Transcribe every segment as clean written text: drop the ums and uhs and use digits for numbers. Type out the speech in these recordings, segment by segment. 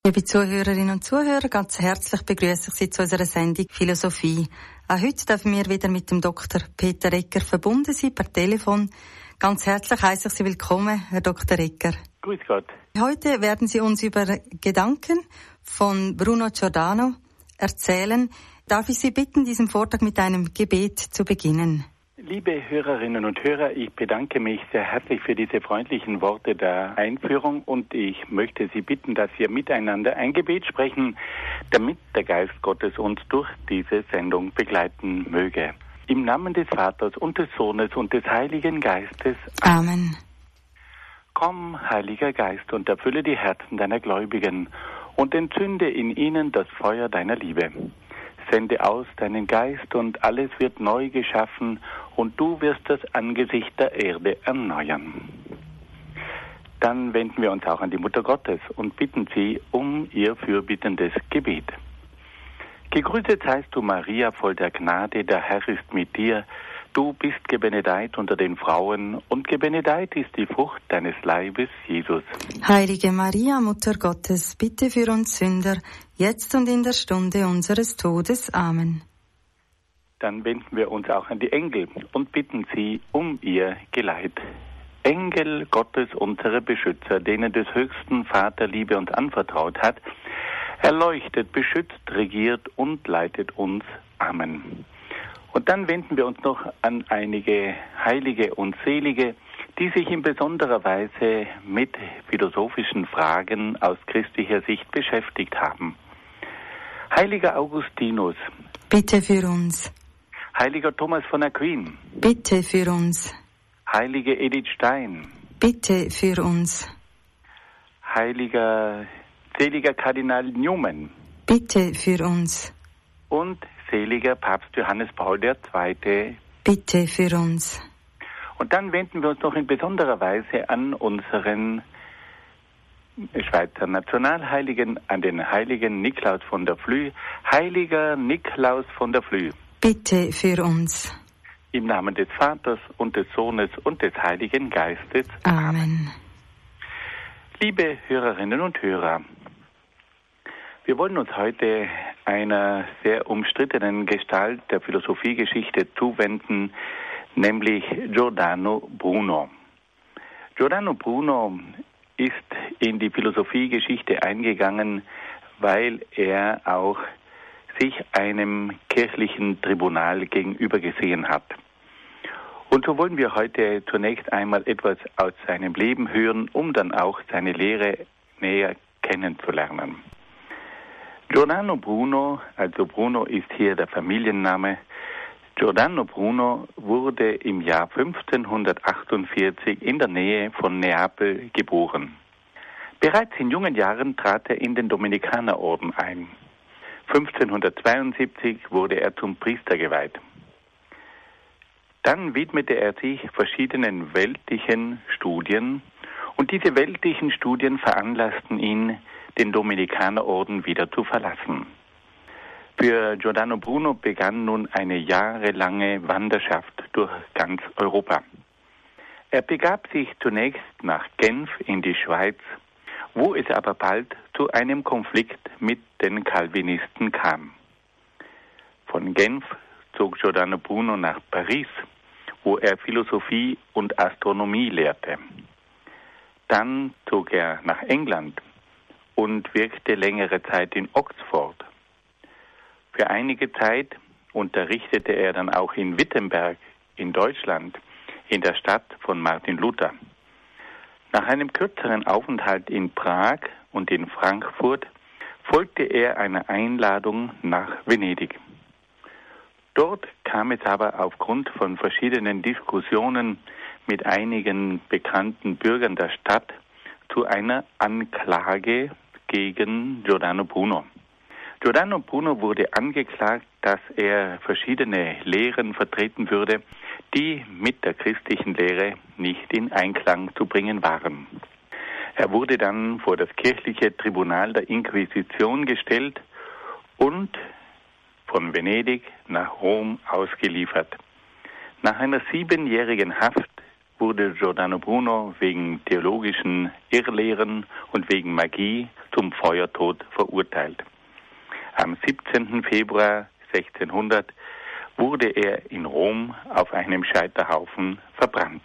Liebe Zuhörerinnen und Zuhörer, ganz herzlich begrüße ich Sie zu unserer Sendung Philosophie. Auch heute dürfen wir wieder mit dem Dr. Peter Egger verbunden sein per Telefon. Ganz herzlich heiße ich Sie willkommen, Herr Dr. Egger. Grüß Gott. Heute werden Sie uns über Gedanken von Bruno Giordano erzählen. Darf ich Sie bitten, diesen Vortrag mit einem Gebet zu beginnen? Liebe Hörerinnen und Hörer, ich bedanke mich sehr herzlich für diese freundlichen Worte der Einführung und ich möchte Sie bitten, dass wir miteinander ein Gebet sprechen, damit der Geist Gottes uns durch diese Sendung begleiten möge. Im Namen des Vaters und des Sohnes und des Heiligen Geistes. Amen. Komm, Heiliger Geist, und erfülle die Herzen deiner Gläubigen und entzünde in ihnen das Feuer deiner Liebe. Sende aus deinen Geist und alles wird neu geschaffen und du wirst das Angesicht der Erde erneuern. Dann wenden wir uns auch an die Mutter Gottes und bitten sie um ihr fürbittendes Gebet. Gegrüßet seist du, Maria, voll der Gnade, der Herr ist mit dir. Du bist gebenedeit unter den Frauen und gebenedeit ist die Frucht deines Leibes, Jesus. Heilige Maria, Mutter Gottes, bitte für uns Sünder, jetzt und in der Stunde unseres Todes. Amen. Dann wenden wir uns auch an die Engel und bitten sie um ihr Geleit. Engel Gottes, unsere Beschützer, denen des höchsten Vater Liebe uns anvertraut hat, erleuchtet, beschützt, regiert und leitet uns. Amen. Und dann wenden wir uns noch an einige Heilige und Selige, die sich in besonderer Weise mit philosophischen Fragen aus christlicher Sicht beschäftigt haben. Heiliger Augustinus. Bitte für uns. Heiliger Thomas von Aquin. Bitte für uns. Heilige Edith Stein. Bitte für uns. Seliger Kardinal Newman. Bitte für uns. Und seliger Papst Johannes Paul II. Bitte für uns. Und dann wenden wir uns noch in besonderer Weise an unseren Schweizer Nationalheiligen, an den heiligen Niklaus von der Flüe. Heiliger Niklaus von der Flüe. Bitte für uns. Im Namen des Vaters und des Sohnes und des Heiligen Geistes. Amen. Liebe Hörerinnen und Hörer, wir wollen uns heute einer sehr umstrittenen Gestalt der Philosophiegeschichte zuwenden, nämlich Giordano Bruno. Giordano Bruno ist in die Philosophiegeschichte eingegangen, weil er auch sich einem kirchlichen Tribunal gegenüber gesehen hat. Und so wollen wir heute zunächst einmal etwas aus seinem Leben hören, um dann auch seine Lehre näher kennenzulernen. Giordano Bruno, also Bruno ist hier der Familienname, Giordano Bruno wurde im Jahr 1548 in der Nähe von Neapel geboren. Bereits in jungen Jahren trat er in den Dominikanerorden ein. 1572 wurde er zum Priester geweiht. Dann widmete er sich verschiedenen weltlichen Studien und diese weltlichen Studien veranlassten ihn, den Dominikanerorden wieder zu verlassen. Für Giordano Bruno begann nun eine jahrelange Wanderschaft durch ganz Europa. Er begab sich zunächst nach Genf in die Schweiz, wo es aber bald zu einem Konflikt mit den Calvinisten kam. Von Genf zog Giordano Bruno nach Paris, wo er Philosophie und Astronomie lehrte. Dann zog er nach England und wirkte längere Zeit in Oxford. Für einige Zeit unterrichtete er dann auch in Wittenberg in Deutschland, in der Stadt von Martin Luther. Nach einem kürzeren Aufenthalt in Prag und in Frankfurt folgte er einer Einladung nach Venedig. Dort kam es aber aufgrund von verschiedenen Diskussionen mit einigen bekannten Bürgern der Stadt zu einer Anklage gegen Giordano Bruno. Giordano Bruno wurde angeklagt, dass er verschiedene Lehren vertreten würde, die mit der christlichen Lehre nicht in Einklang zu bringen waren. Er wurde dann vor das kirchliche Tribunal der Inquisition gestellt und von Venedig nach Rom ausgeliefert. Nach einer 7-jährigen Haft wurde Giordano Bruno wegen theologischen Irrlehren und wegen Magie zum Feuertod verurteilt. Am 17. Februar 1600 wurde er in Rom auf einem Scheiterhaufen verbrannt.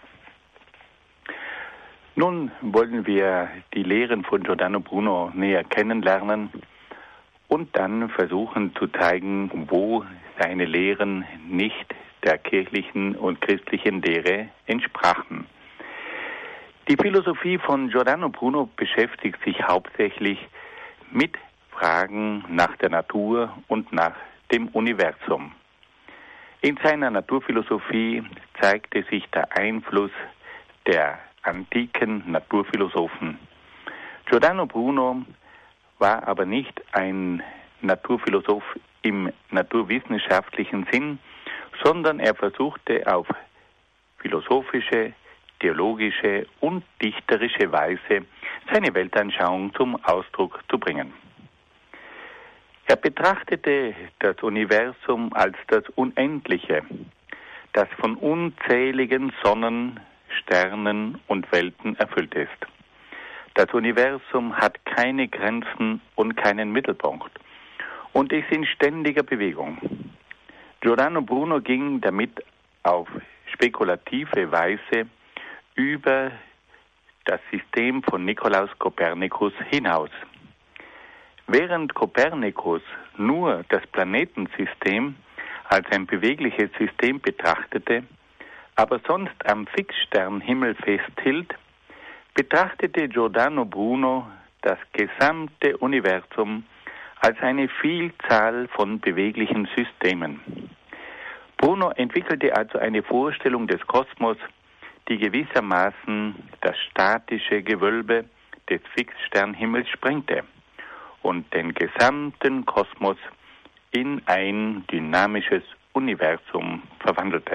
Nun wollen wir die Lehren von Giordano Bruno näher kennenlernen und dann versuchen zu zeigen, wo seine Lehren nicht der kirchlichen und christlichen Lehre entsprachen. Die Philosophie von Giordano Bruno beschäftigt sich hauptsächlich mit Fragen nach der Natur und nach dem Universum. In seiner Naturphilosophie zeigte sich der Einfluss der antiken Naturphilosophen. Giordano Bruno war aber nicht ein Naturphilosoph im naturwissenschaftlichen Sinn, sondern er versuchte auf philosophische, theologische und dichterische Weise seine Weltanschauung zum Ausdruck zu bringen. Er betrachtete das Universum als das Unendliche, das von unzähligen Sonnen, Sternen und Welten erfüllt ist. Das Universum hat keine Grenzen und keinen Mittelpunkt und ist in ständiger Bewegung. Giordano Bruno ging damit auf spekulative Weise über das System von Nikolaus Kopernikus hinaus. Während Kopernikus nur das Planetensystem als ein bewegliches System betrachtete, aber sonst am Fixsternhimmel festhielt, betrachtete Giordano Bruno das gesamte Universum als eine Vielzahl von beweglichen Systemen. Bruno entwickelte also eine Vorstellung des Kosmos, die gewissermaßen das statische Gewölbe des Fixsternhimmels sprengte und den gesamten Kosmos in ein dynamisches Universum verwandelte.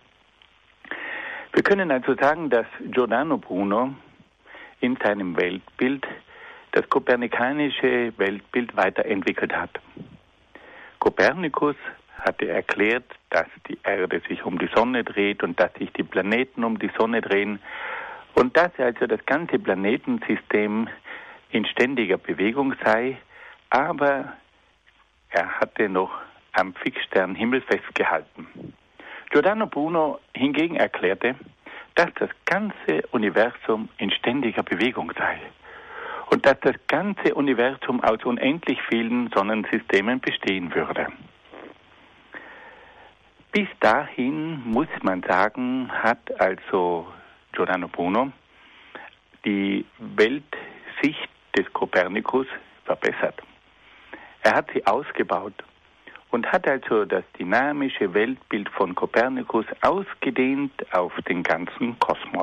Wir können also sagen, dass Giordano Bruno in seinem Weltbild das kopernikanische Weltbild weiterentwickelt hat. Kopernikus hatte erklärt, dass die Erde sich um die Sonne dreht und dass sich die Planeten um die Sonne drehen und dass also das ganze Planetensystem in ständiger Bewegung sei, aber er hatte noch am Fixsternhimmel festgehalten. Giordano Bruno hingegen erklärte, dass das ganze Universum in ständiger Bewegung sei und dass das ganze Universum aus unendlich vielen Sonnensystemen bestehen würde. Bis dahin, muss man sagen, hat also Giordano Bruno die Weltsicht des Kopernikus verbessert. Er hat sie ausgebaut und hat also das dynamische Weltbild von Kopernikus ausgedehnt auf den ganzen Kosmos.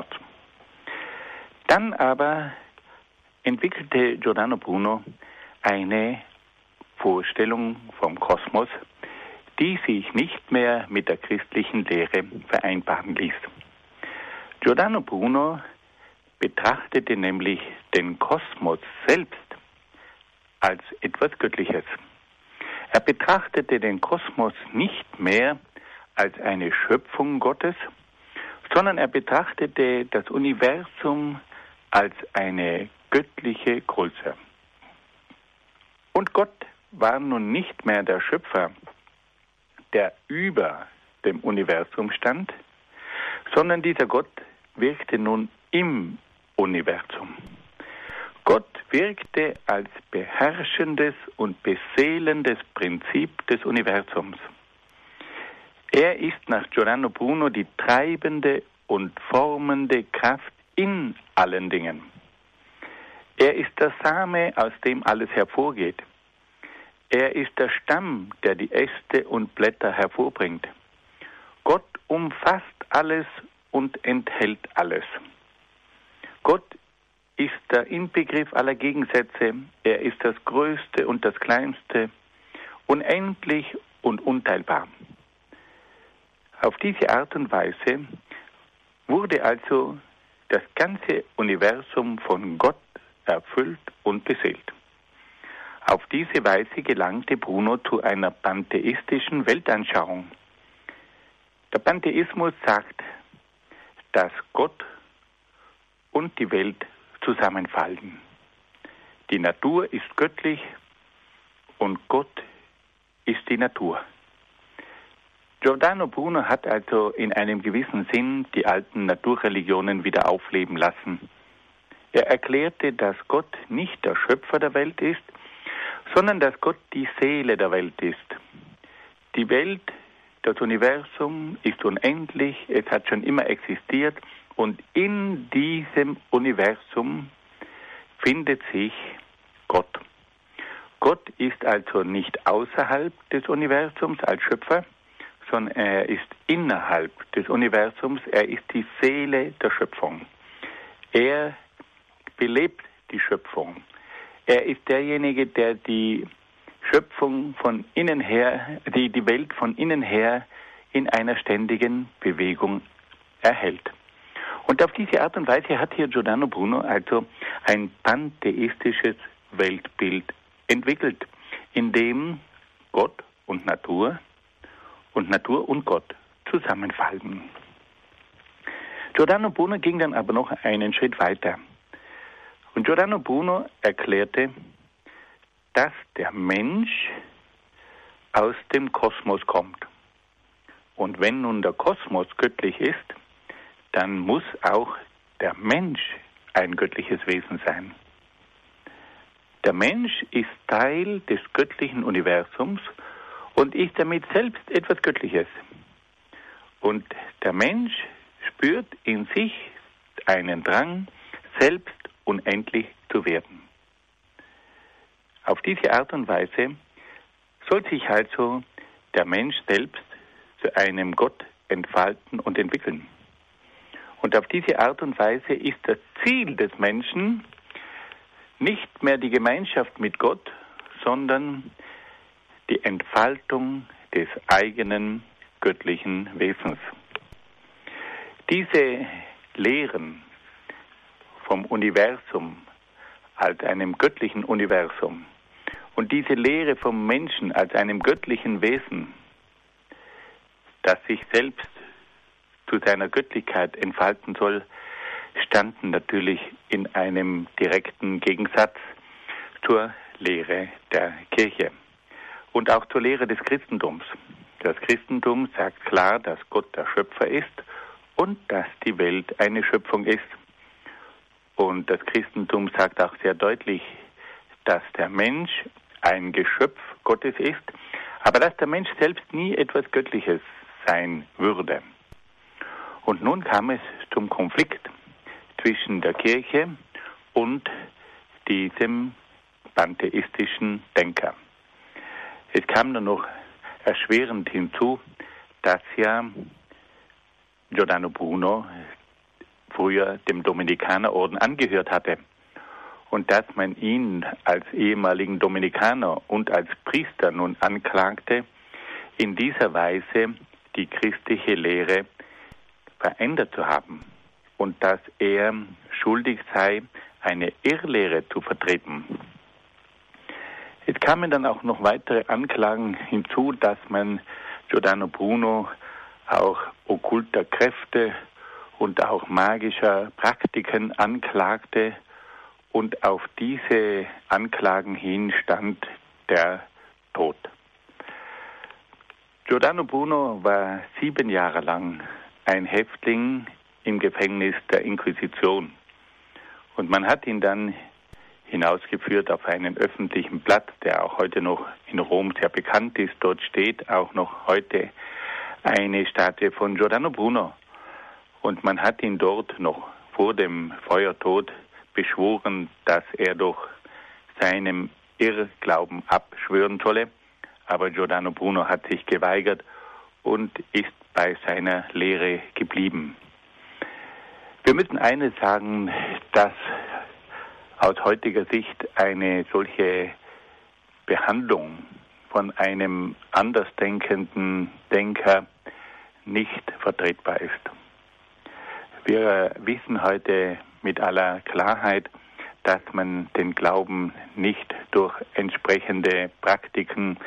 Dann aber entwickelte Giordano Bruno eine Vorstellung vom Kosmos, die sich nicht mehr mit der christlichen Lehre vereinbaren ließ. Giordano Bruno betrachtete nämlich den Kosmos selbst als etwas Göttliches. Er betrachtete den Kosmos nicht mehr als eine Schöpfung Gottes, sondern er betrachtete das Universum als eine göttliche Größe. Und Gott war nun nicht mehr der Schöpfer, der über dem Universum stand, sondern dieser Gott wirkte nun im Universum. Gott wirkte als beherrschendes und beseelendes Prinzip des Universums. Er ist nach Giordano Bruno die treibende und formende Kraft in allen Dingen. Er ist der Same, aus dem alles hervorgeht. Er ist der Stamm, der die Äste und Blätter hervorbringt. Gott umfasst alles und enthält alles. Gott ist der Inbegriff aller Gegensätze. Er ist das Größte und das Kleinste, unendlich und unteilbar. Auf diese Art und Weise wurde also das ganze Universum von Gott erfüllt und beseelt. Auf diese Weise gelangte Bruno zu einer pantheistischen Weltanschauung. Der Pantheismus sagt, dass Gott und die Welt zusammenfallen. Die Natur ist göttlich und Gott ist die Natur. Giordano Bruno hat also in einem gewissen Sinn die alten Naturreligionen wieder aufleben lassen. Er erklärte, dass Gott nicht der Schöpfer der Welt ist, sondern dass Gott die Seele der Welt ist. Die Welt, das Universum ist unendlich, es hat schon immer existiert und in diesem Universum findet sich Gott. Gott ist also nicht außerhalb des Universums als Schöpfer, sondern er ist innerhalb des Universums, er ist die Seele der Schöpfung. Er belebt die Schöpfung. Er ist derjenige, der die Schöpfung von innen her, die Welt von innen her in einer ständigen Bewegung erhält. Und auf diese Art und Weise hat hier Giordano Bruno also ein pantheistisches Weltbild entwickelt, in dem Gott und Natur und Gott zusammenfallen. Giordano Bruno ging dann aber noch einen Schritt weiter. Und Giordano Bruno erklärte, dass der Mensch aus dem Kosmos kommt. Und wenn nun der Kosmos göttlich ist, dann muss auch der Mensch ein göttliches Wesen sein. Der Mensch ist Teil des göttlichen Universums und ist damit selbst etwas Göttliches. Und der Mensch spürt in sich einen Drang, selbst unendlich zu werden. Auf diese Art und Weise soll sich also der Mensch selbst zu einem Gott entfalten und entwickeln. Und auf diese Art und Weise ist das Ziel des Menschen nicht mehr die Gemeinschaft mit Gott, sondern die Entfaltung des eigenen göttlichen Wesens. Diese Lehren vom Universum als einem göttlichen Universum und diese Lehre vom Menschen als einem göttlichen Wesen, das sich selbst zu seiner Göttlichkeit entfalten soll, standen natürlich in einem direkten Gegensatz zur Lehre der Kirche und auch zur Lehre des Christentums. Das Christentum sagt klar, dass Gott der Schöpfer ist und dass die Welt eine Schöpfung ist. Und das Christentum sagt auch sehr deutlich, dass der Mensch ein Geschöpf Gottes ist, aber dass der Mensch selbst nie etwas Göttliches sein würde. Und nun kam es zum Konflikt zwischen der Kirche und diesem pantheistischen Denker. Es kam dann noch erschwerend hinzu, dass ja Giordano Bruno früher dem Dominikanerorden angehört hatte und dass man ihn als ehemaligen Dominikaner und als Priester nun anklagte, in dieser Weise die christliche Lehre verändert zu haben und dass er schuldig sei, eine Irrlehre zu vertreten. Es kamen dann auch noch weitere Anklagen hinzu, dass man Giordano Bruno auch okkulter Kräfte und auch magischer Praktiken anklagte und auf diese Anklagen hin stand der Tod. Giordano Bruno war 7 Jahre lang ein Häftling im Gefängnis der Inquisition und man hat ihn dann hinausgeführt auf einen öffentlichen Platz, der auch heute noch in Rom sehr bekannt ist. Dort steht auch noch heute eine Statue von Giordano Bruno. Und man hat ihn dort noch vor dem Feuertod beschworen, dass er doch seinem Irrglauben abschwören solle. Aber Giordano Bruno hat sich geweigert und ist bei seiner Lehre geblieben. Wir müssen eines sagen, dass aus heutiger Sicht eine solche Behandlung von einem andersdenkenden Denker nicht vertretbar ist. Wir wissen heute mit aller Klarheit, dass man den Glauben nicht durch entsprechende Praktiken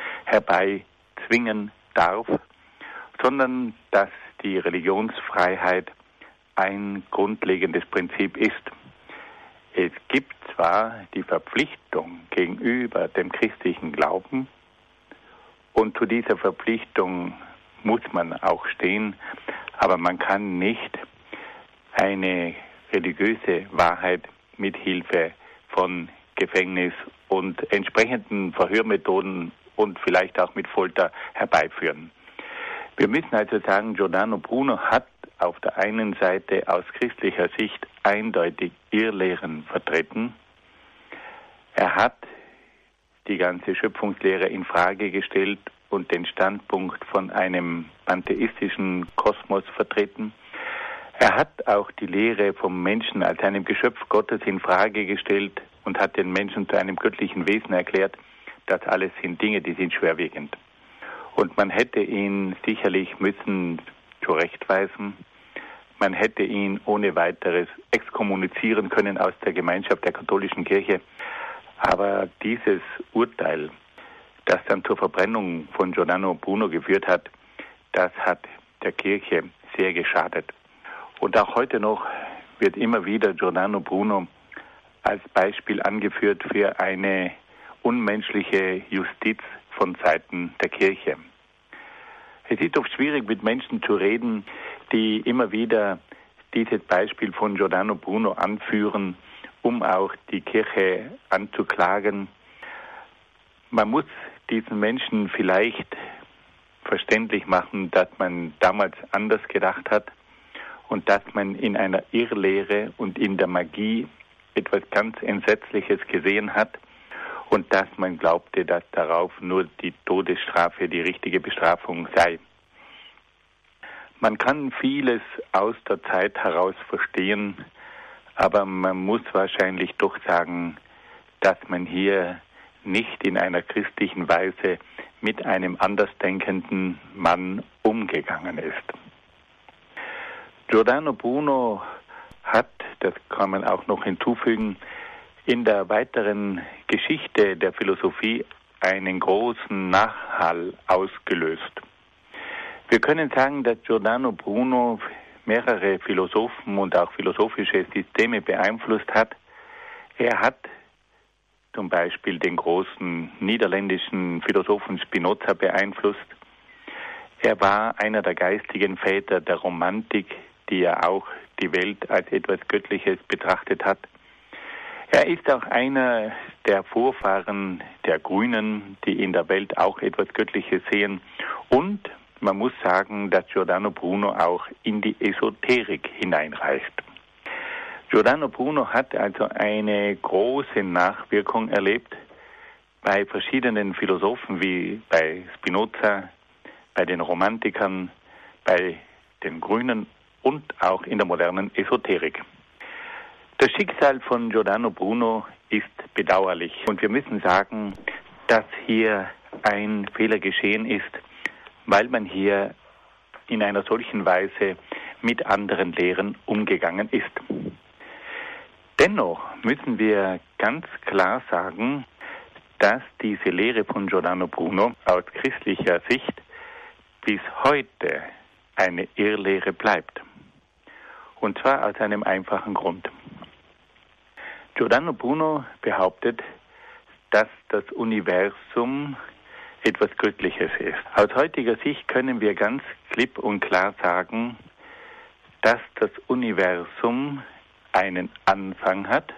herbeizwingen darf, sondern dass die Religionsfreiheit ein grundlegendes Prinzip ist. Es gibt zwar die Verpflichtung gegenüber dem christlichen Glauben, und zu dieser Verpflichtung muss man auch stehen, aber man kann nicht eine religiöse Wahrheit mit Hilfe von Gefängnis und entsprechenden Verhörmethoden und vielleicht auch mit Folter herbeiführen. Wir müssen also sagen, Giordano Bruno hat auf der einen Seite aus christlicher Sicht eindeutig Irrlehren vertreten. Er hat die ganze Schöpfungslehre in Frage gestellt und den Standpunkt von einem pantheistischen Kosmos vertreten. Er hat auch die Lehre vom Menschen als einem Geschöpf Gottes in Frage gestellt und hat den Menschen zu einem göttlichen Wesen erklärt. Das alles sind Dinge, die sind schwerwiegend. Und man hätte ihn sicherlich müssen zurechtweisen. Man hätte ihn ohne weiteres exkommunizieren können aus der Gemeinschaft der katholischen Kirche. Aber dieses Urteil, das dann zur Verbrennung von Giordano Bruno geführt hat, das hat der Kirche sehr geschadet. Und auch heute noch wird immer wieder Giordano Bruno als Beispiel angeführt für eine unmenschliche Justiz von Seiten der Kirche. Es ist oft schwierig, mit Menschen zu reden, die immer wieder dieses Beispiel von Giordano Bruno anführen, um auch die Kirche anzuklagen. Man muss diesen Menschen vielleicht verständlich machen, dass man damals anders gedacht hat und dass man in einer Irrlehre und in der Magie etwas ganz Entsetzliches gesehen hat und dass man glaubte, dass darauf nur die Todesstrafe die richtige Bestrafung sei. Man kann vieles aus der Zeit heraus verstehen, aber man muss wahrscheinlich doch sagen, dass man hier nicht in einer christlichen Weise mit einem andersdenkenden Mann umgegangen ist. Giordano Bruno hat, das kann man auch noch hinzufügen, in der weiteren Geschichte der Philosophie einen großen Nachhall ausgelöst. Wir können sagen, dass Giordano Bruno mehrere Philosophen und auch philosophische Systeme beeinflusst hat. Er hat zum Beispiel den großen niederländischen Philosophen Spinoza beeinflusst. Er war einer der geistigen Väter der Romantik, die ja auch die Welt als etwas Göttliches betrachtet hat. Er ist auch einer der Vorfahren der Grünen, die in der Welt auch etwas Göttliches sehen. Und man muss sagen, dass Giordano Bruno auch in die Esoterik hineinreicht. Giordano Bruno hat also eine große Nachwirkung erlebt bei verschiedenen Philosophen wie bei Spinoza, bei den Romantikern, bei den Grünen und auch in der modernen Esoterik. Das Schicksal von Giordano Bruno ist bedauerlich und wir müssen sagen, dass hier ein Fehler geschehen ist, weil man hier in einer solchen Weise mit anderen Lehren umgegangen ist. Dennoch müssen wir ganz klar sagen, dass diese Lehre von Giordano Bruno aus christlicher Sicht bis heute eine Irrlehre bleibt. Und zwar aus einem einfachen Grund. Giordano Bruno behauptet, dass das Universum etwas Göttliches ist. Aus heutiger Sicht können wir ganz klipp und klar sagen, dass das Universum einen Anfang hat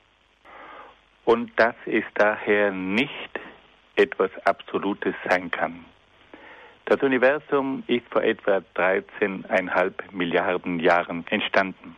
und dass es daher nicht etwas Absolutes sein kann. Das Universum ist vor etwa 13,5 Milliarden Jahren entstanden.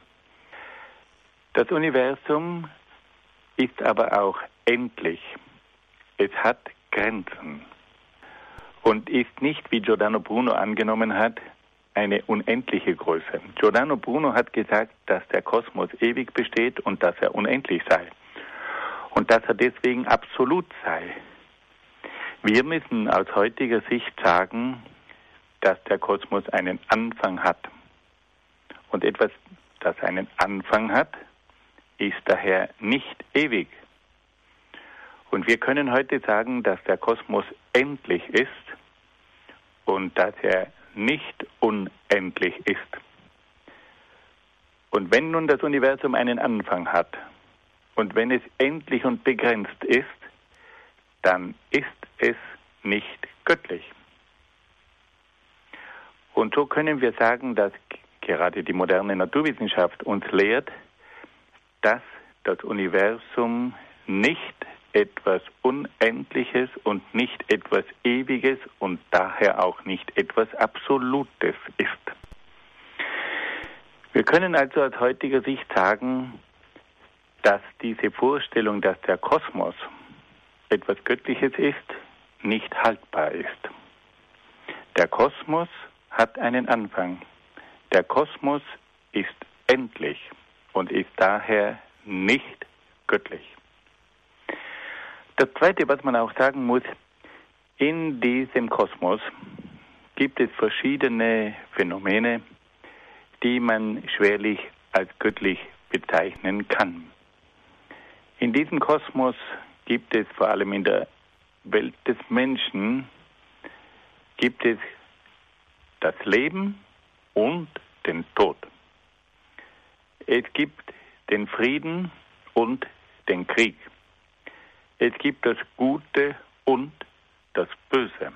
Das Universum ist aber auch endlich. Es hat Grenzen und ist nicht, wie Giordano Bruno angenommen hat, eine unendliche Größe. Giordano Bruno hat gesagt, dass der Kosmos ewig besteht und dass er unendlich sei und dass er deswegen absolut sei. Wir müssen aus heutiger Sicht sagen, dass der Kosmos einen Anfang hat. Und etwas, das einen Anfang hat, ist daher nicht ewig. Und wir können heute sagen, dass der Kosmos endlich ist und dass er nicht unendlich ist. Und wenn nun das Universum einen Anfang hat und wenn es endlich und begrenzt ist, dann ist es nicht göttlich. Und so können wir sagen, dass gerade die moderne Naturwissenschaft uns lehrt, dass das Universum nicht etwas Unendliches und nicht etwas Ewiges und daher auch nicht etwas Absolutes ist. Wir können also aus heutiger Sicht sagen, dass diese Vorstellung, dass der Kosmos etwas Göttliches ist, nicht haltbar ist. Der Kosmos hat einen Anfang. Der Kosmos ist endlich und ist daher nicht göttlich. Das Zweite, was man auch sagen muss, in diesem Kosmos gibt es verschiedene Phänomene, die man schwerlich als göttlich bezeichnen kann. In diesem Kosmos gibt es vor allem in der Welt des Menschen, gibt es das Leben und den Tod. Es gibt den Frieden und den Krieg. Es gibt das Gute und das Böse.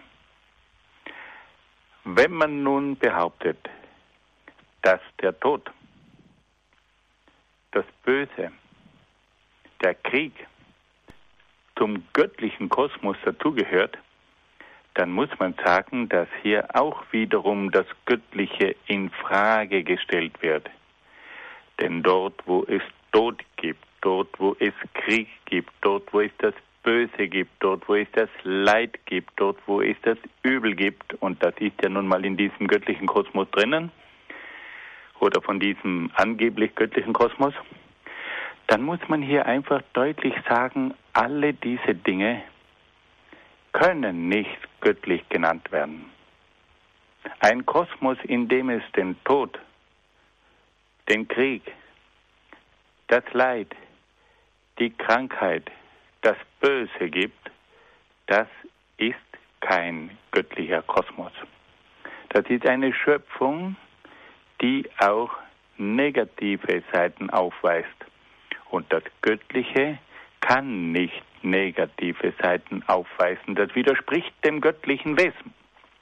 Wenn man nun behauptet, dass der Tod, das Böse, der Krieg zum göttlichen Kosmos dazugehört, dann muss man sagen, dass hier auch wiederum das Göttliche in Frage gestellt wird. Denn dort, wo es Tod gibt, dort, wo es Krieg gibt, dort, wo es das Böse gibt, dort, wo es das Leid gibt, dort, wo es das Übel gibt, und das ist ja nun mal in diesem göttlichen Kosmos drinnen, oder von diesem angeblich göttlichen Kosmos, dann muss man hier einfach deutlich sagen, alle diese Dinge können nicht göttlich genannt werden. Ein Kosmos, in dem es den Tod, den Krieg, das Leid, die Krankheit, das Böse gibt, das ist kein göttlicher Kosmos. Das ist eine Schöpfung, die auch negative Seiten aufweist. Und das Göttliche kann nicht negative Seiten aufweisen. Das widerspricht dem göttlichen Wesen.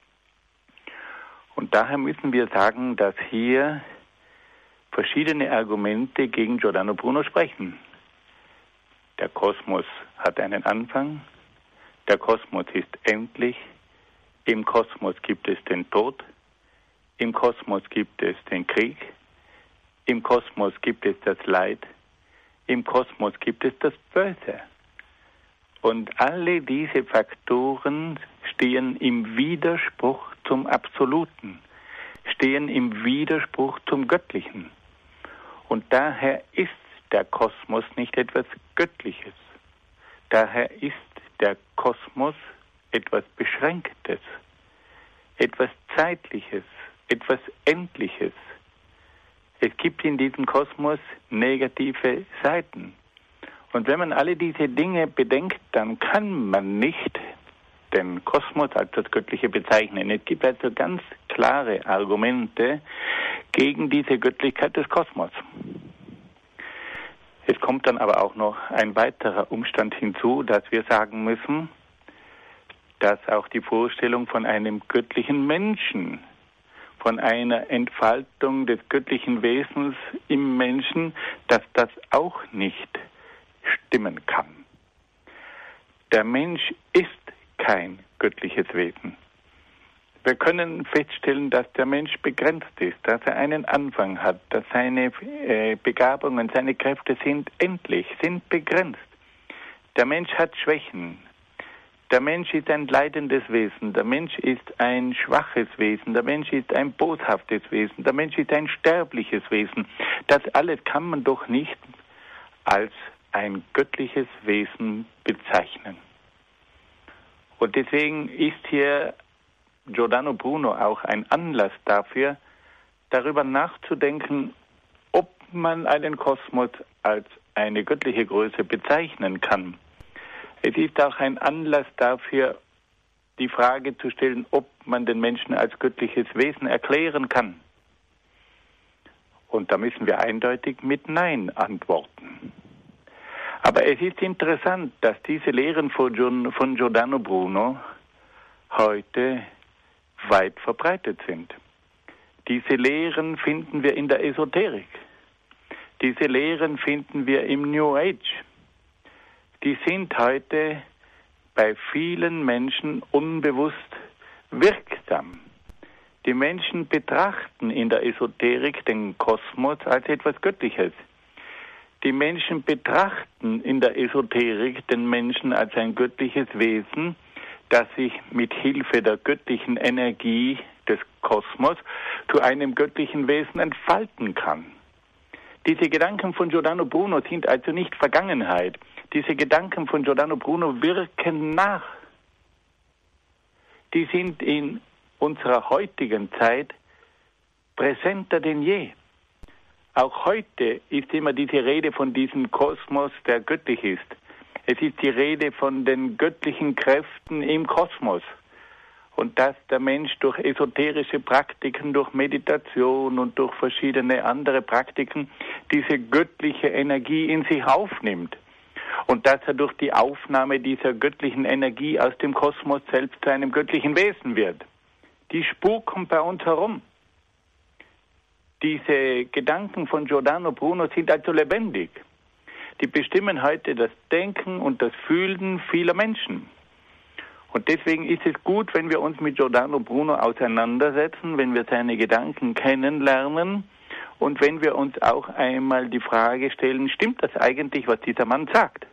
Und daher müssen wir sagen, dass hier verschiedene Argumente gegen Giordano Bruno sprechen. Der Kosmos hat einen Anfang, der Kosmos ist endlich, im Kosmos gibt es den Tod, im Kosmos gibt es den Krieg, im Kosmos gibt es das Leid, im Kosmos gibt es das Böse. Und alle diese Faktoren stehen im Widerspruch zum Absoluten, stehen im Widerspruch zum Göttlichen. Und daher ist der Kosmos nicht etwas Göttliches. Daher ist der Kosmos etwas Beschränktes, etwas Zeitliches, etwas Endliches. Es gibt in diesem Kosmos negative Seiten. Und wenn man alle diese Dinge bedenkt, dann kann man nicht den Kosmos als das Göttliche bezeichnen. Es gibt also ganz klare Argumente gegen diese Göttlichkeit des Kosmos. Es kommt dann aber auch noch ein weiterer Umstand hinzu, dass wir sagen müssen, dass auch die Vorstellung von einem göttlichen Menschen, von einer Entfaltung des göttlichen Wesens im Menschen, dass das auch nicht stimmen kann. Der Mensch ist kein göttliches Wesen. Wir können feststellen, dass der Mensch begrenzt ist, dass er einen Anfang hat, dass seine Begabungen, seine Kräfte sind endlich, sind begrenzt. Der Mensch hat Schwächen. Der Mensch ist ein leidendes Wesen, der Mensch ist ein schwaches Wesen, der Mensch ist ein boshaftes Wesen, der Mensch ist ein sterbliches Wesen. Das alles kann man doch nicht als ein göttliches Wesen bezeichnen. Und deswegen ist hier Giordano Bruno auch ein Anlass dafür, darüber nachzudenken, ob man einen Kosmos als eine göttliche Größe bezeichnen kann. Es ist auch ein Anlass dafür, die Frage zu stellen, ob man den Menschen als göttliches Wesen erklären kann. Und da müssen wir eindeutig mit Nein antworten. Aber es ist interessant, dass diese Lehren von Giordano Bruno heute weit verbreitet sind. Diese Lehren finden wir in der Esoterik. Diese Lehren finden wir im New Age. Die sind heute bei vielen Menschen unbewusst wirksam. Die Menschen betrachten in der Esoterik den Kosmos als etwas Göttliches. Die Menschen betrachten in der Esoterik den Menschen als ein göttliches Wesen, das sich mit Hilfe der göttlichen Energie des Kosmos zu einem göttlichen Wesen entfalten kann. Diese Gedanken von Giordano Bruno sind also nicht Vergangenheit. Diese Gedanken von Giordano Bruno wirken nach. Die sind in unserer heutigen Zeit präsenter denn je. Auch heute ist immer diese Rede von diesem Kosmos, der göttlich ist. Es ist die Rede von den göttlichen Kräften im Kosmos. Und dass der Mensch durch esoterische Praktiken, durch Meditation und durch verschiedene andere Praktiken diese göttliche Energie in sich aufnimmt. Und dass er durch die Aufnahme dieser göttlichen Energie aus dem Kosmos selbst zu einem göttlichen Wesen wird. Die Spur kommt bei uns herum. Diese Gedanken von Giordano Bruno sind also lebendig. Die bestimmen heute das Denken und das Fühlen vieler Menschen. Und deswegen ist es gut, wenn wir uns mit Giordano Bruno auseinandersetzen, wenn wir seine Gedanken kennenlernen und wenn wir uns auch einmal die Frage stellen, stimmt das eigentlich, was dieser Mann sagt?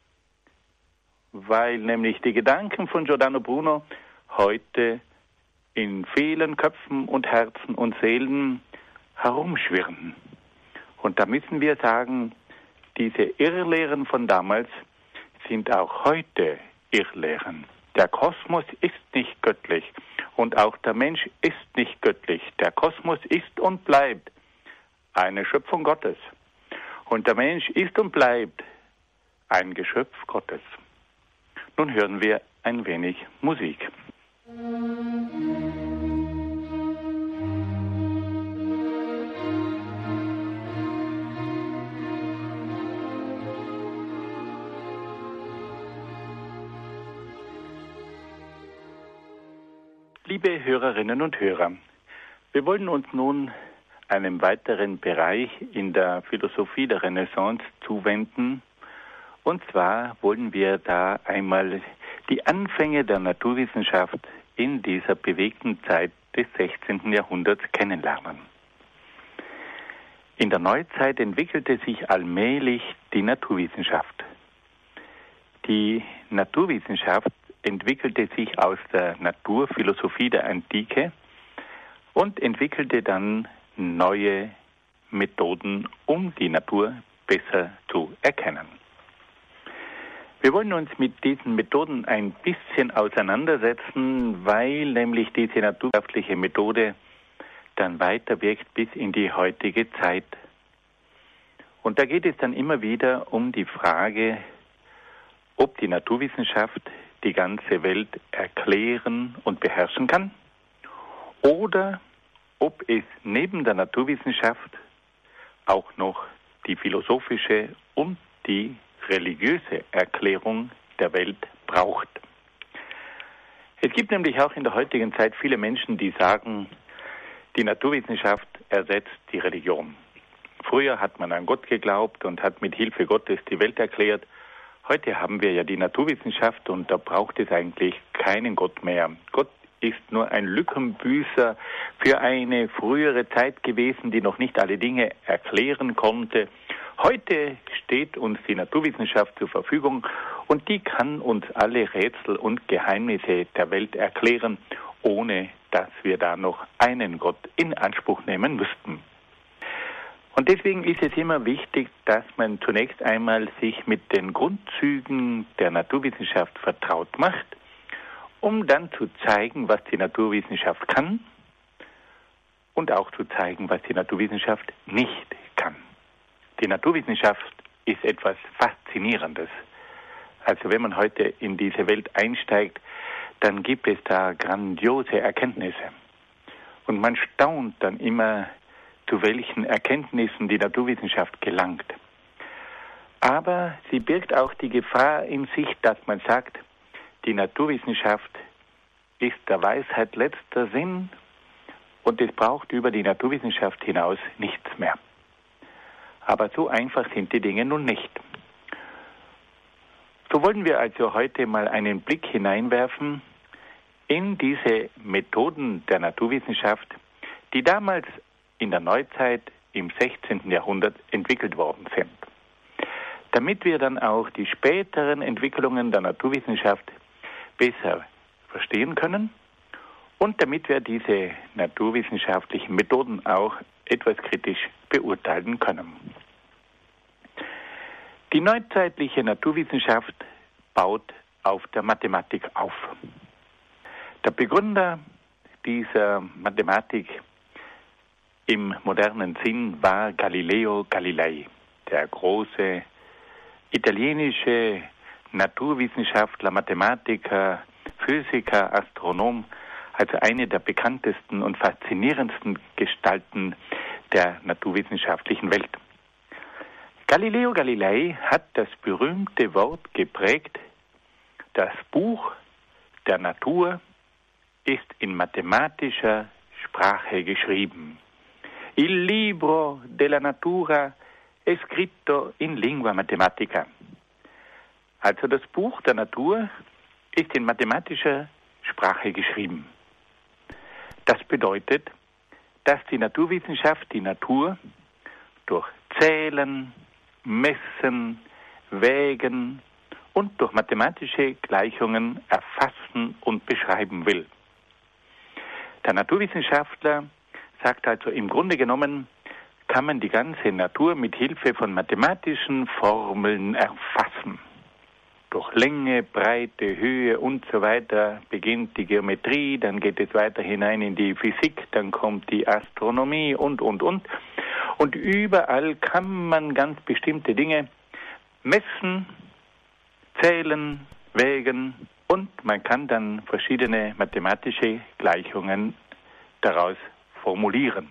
Weil nämlich die Gedanken von Giordano Bruno heute in vielen Köpfen und Herzen und Seelen herumschwirren. Und da müssen wir sagen, diese Irrlehren von damals sind auch heute Irrlehren. Der Kosmos ist nicht göttlich und auch der Mensch ist nicht göttlich. Der Kosmos ist und bleibt eine Schöpfung Gottes. Und der Mensch ist und bleibt ein Geschöpf Gottes. Nun hören wir ein wenig Musik. Liebe Hörerinnen und Hörer, wir wollen uns nun einem weiteren Bereich in der Philosophie der Renaissance zuwenden. Und zwar wollen wir da einmal die Anfänge der Naturwissenschaft in dieser bewegten Zeit des 16. Jahrhunderts kennenlernen. In der Neuzeit entwickelte sich allmählich die Naturwissenschaft. Die Naturwissenschaft entwickelte sich aus der Naturphilosophie der Antike und entwickelte dann neue Methoden, um die Natur besser zu erkennen. Wir wollen uns mit diesen Methoden ein bisschen auseinandersetzen, weil nämlich diese naturwissenschaftliche Methode dann weiterwirkt bis in die heutige Zeit. Und da geht es dann immer wieder um die Frage, ob die Naturwissenschaft die ganze Welt erklären und beherrschen kann oder ob es neben der Naturwissenschaft auch noch die philosophische und die religiöse Erklärung der Welt braucht. Es gibt nämlich auch in der heutigen Zeit viele Menschen, die sagen, die Naturwissenschaft ersetzt die Religion. Früher hat man an Gott geglaubt und hat mit Hilfe Gottes die Welt erklärt. Heute haben wir ja die Naturwissenschaft und da braucht es eigentlich keinen Gott mehr. Gott ist nur ein Lückenbüßer für eine frühere Zeit gewesen, die noch nicht alle Dinge erklären konnte. Heute steht uns die Naturwissenschaft zur Verfügung und die kann uns alle Rätsel und Geheimnisse der Welt erklären, ohne dass wir da noch einen Gott in Anspruch nehmen müssten. Und deswegen ist es immer wichtig, dass man zunächst einmal sich mit den Grundzügen der Naturwissenschaft vertraut macht, um dann zu zeigen, was die Naturwissenschaft kann und auch zu zeigen, was die Naturwissenschaft nicht kann. Die Naturwissenschaft ist etwas Faszinierendes. Also wenn man heute in diese Welt einsteigt, dann gibt es da grandiose Erkenntnisse. Und man staunt dann immer, zu welchen Erkenntnissen die Naturwissenschaft gelangt. Aber sie birgt auch die Gefahr in sich, dass man sagt, die Naturwissenschaft ist der Weisheit letzter Sinn und es braucht über die Naturwissenschaft hinaus nichts mehr. Aber so einfach sind die Dinge nun nicht. So wollen wir also heute mal einen Blick hineinwerfen in diese Methoden der Naturwissenschaft, die damals in der Neuzeit im 16. Jahrhundert entwickelt worden sind. Damit wir dann auch die späteren Entwicklungen der Naturwissenschaft besser verstehen können und damit wir diese naturwissenschaftlichen Methoden auch etwas kritisch beurteilen können. Die neuzeitliche Naturwissenschaft baut auf der Mathematik auf. Der Begründer dieser Mathematik im modernen Sinn war Galileo Galilei, der große italienische Naturwissenschaftler, Mathematiker, Physiker, Astronom, also eine der bekanntesten und faszinierendsten Gestalten der naturwissenschaftlichen Welt. Galileo Galilei hat das berühmte Wort geprägt: Das Buch der Natur ist in mathematischer Sprache geschrieben. Il libro della natura è scritto in lingua matematica. Also das Buch der Natur ist in mathematischer Sprache geschrieben. Das bedeutet, dass die Naturwissenschaft die Natur durch Zählen, Messen, Wägen und durch mathematische Gleichungen erfassen und beschreiben will. Der Naturwissenschaftler sagt also, im Grunde genommen kann man die ganze Natur mit Hilfe von mathematischen Formeln erfassen. Durch Länge, Breite, Höhe und so weiter beginnt die Geometrie, dann geht es weiter hinein in die Physik, dann kommt die Astronomie und. Und überall kann man ganz bestimmte Dinge messen, zählen, wägen und man kann dann verschiedene mathematische Gleichungen daraus formulieren.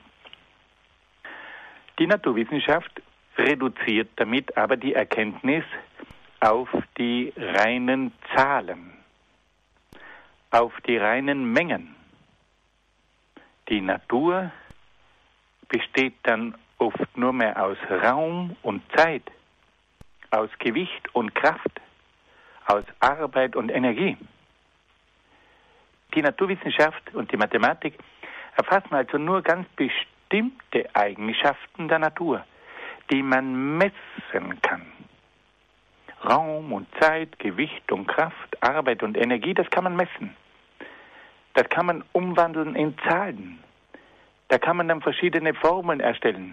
Die Naturwissenschaft reduziert damit aber die Erkenntnis auf die reinen Zahlen, auf die reinen Mengen. Die Natur besteht dann oft nur mehr aus Raum und Zeit, aus Gewicht und Kraft, aus Arbeit und Energie. Die Naturwissenschaft und die Mathematik erfassen also nur ganz bestimmte Eigenschaften der Natur, die man messen kann. Raum und Zeit, Gewicht und Kraft, Arbeit und Energie, das kann man messen. Das kann man umwandeln in Zahlen. Da kann man dann verschiedene Formeln erstellen.